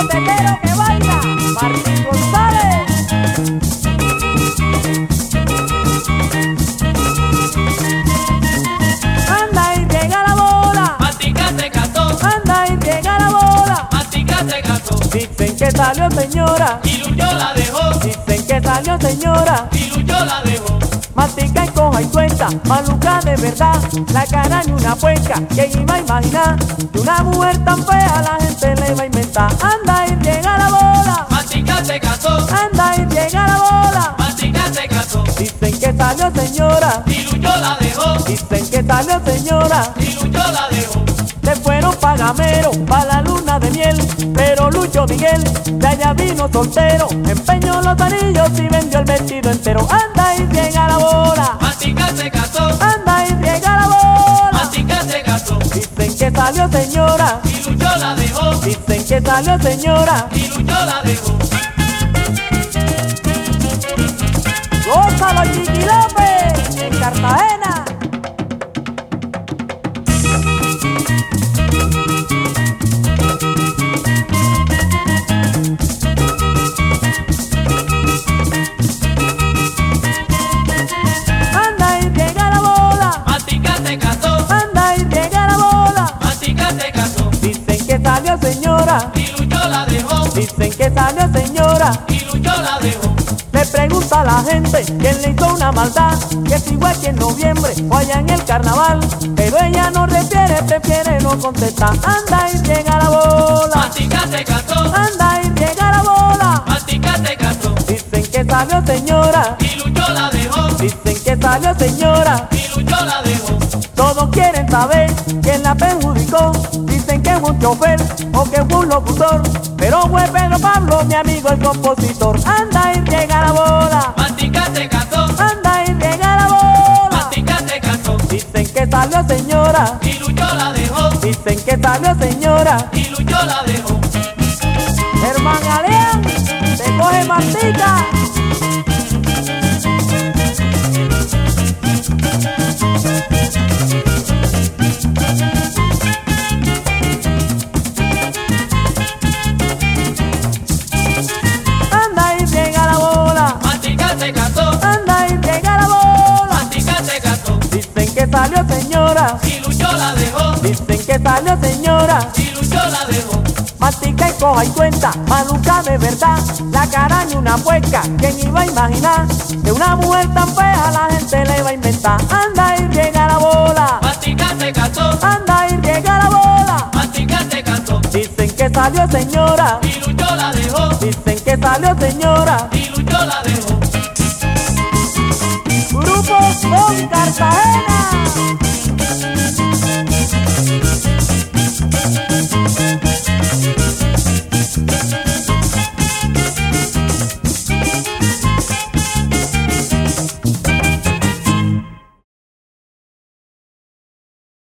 discotequero que baila, Martín González. Anda y llega la bola, Matica se casó, anda y llega la bola. Matica se casó, Dicen que salió señora, y Lucho la dejó, dicen que salió señora. y Lucho la dejó. Mastica y coja y cuenta, maluca de verdad, la cara ni una puerca, ¿quién iba a imaginar? Que una mujer tan fea la gente le iba a inventar. Anda y llega la bola, Matica se casó, anda y llega la bola. Matica se casó, Dicen que salió señora, y Lucho la dejó, dicen que salió señora. y Lucho la dejó. Se fueron pa' Gamero, pa' la luna de miel, pero Lucho Miguel de allá vino soltero, empeñó los anillos y vendió el vestido entero. Anda y llega la bola, Matica se casó, anda y llega la bola. Matica se casó, Dicen que salió señora, y Lucho la dejó, dicen que salió señora. y Lucho la dejó. Gózalo, Chiqui López, en Cartagena. Anda y llega la bola, Matica se casó, anda y llega la bola. Matica se casó, Dicen que salió señora, y Lucho la dejó, dicen que salió señora. y Lucho la dejó. Le pregunta a la gente quién le hizo una maldad, que es igual que en noviembre o allá en el carnaval, pero ella no refiere, prefiere no contestar. Anda y llega la bola, Matica se casó, anda y llega la bola. Matica se casó, Dicen que salió señora, y Lucho la dejó, dicen que salió señora. y Lucho la dejó. Todos quieren saber quién la perjudicó. Dicen que fue un chofer o que fue un locutor, pero fue Pedro Pablo, mi amigo el compositor. Anda y llega la bola, Matica se casó, anda y llega la bola. Matica se casó, Dicen que salió señora, y Lucho la dejó, dicen que salió señora. y Lucho la dejó. Hermano Aleán, te coge mastica. Anda y llega la bola, Matica se casó, anda y llega la bola. Matica se casó, Dicen que salió señora, y Lucho la dejó, dicen que salió señora. y Lucho la dejó. Mastica y coja y cuenta, maluca de verdad, la cara ni una puerca, ¿quién iba a imaginar? Que una mujer tan fea la gente le iba a inventar. Anda y llega la bola, Matica se casó, anda y llega la bola. Matica se casó, Dicen que salió señora, y Lucho la dejó, dicen que salió señora. y Lucho la dejó. Grupo Con Cartagena.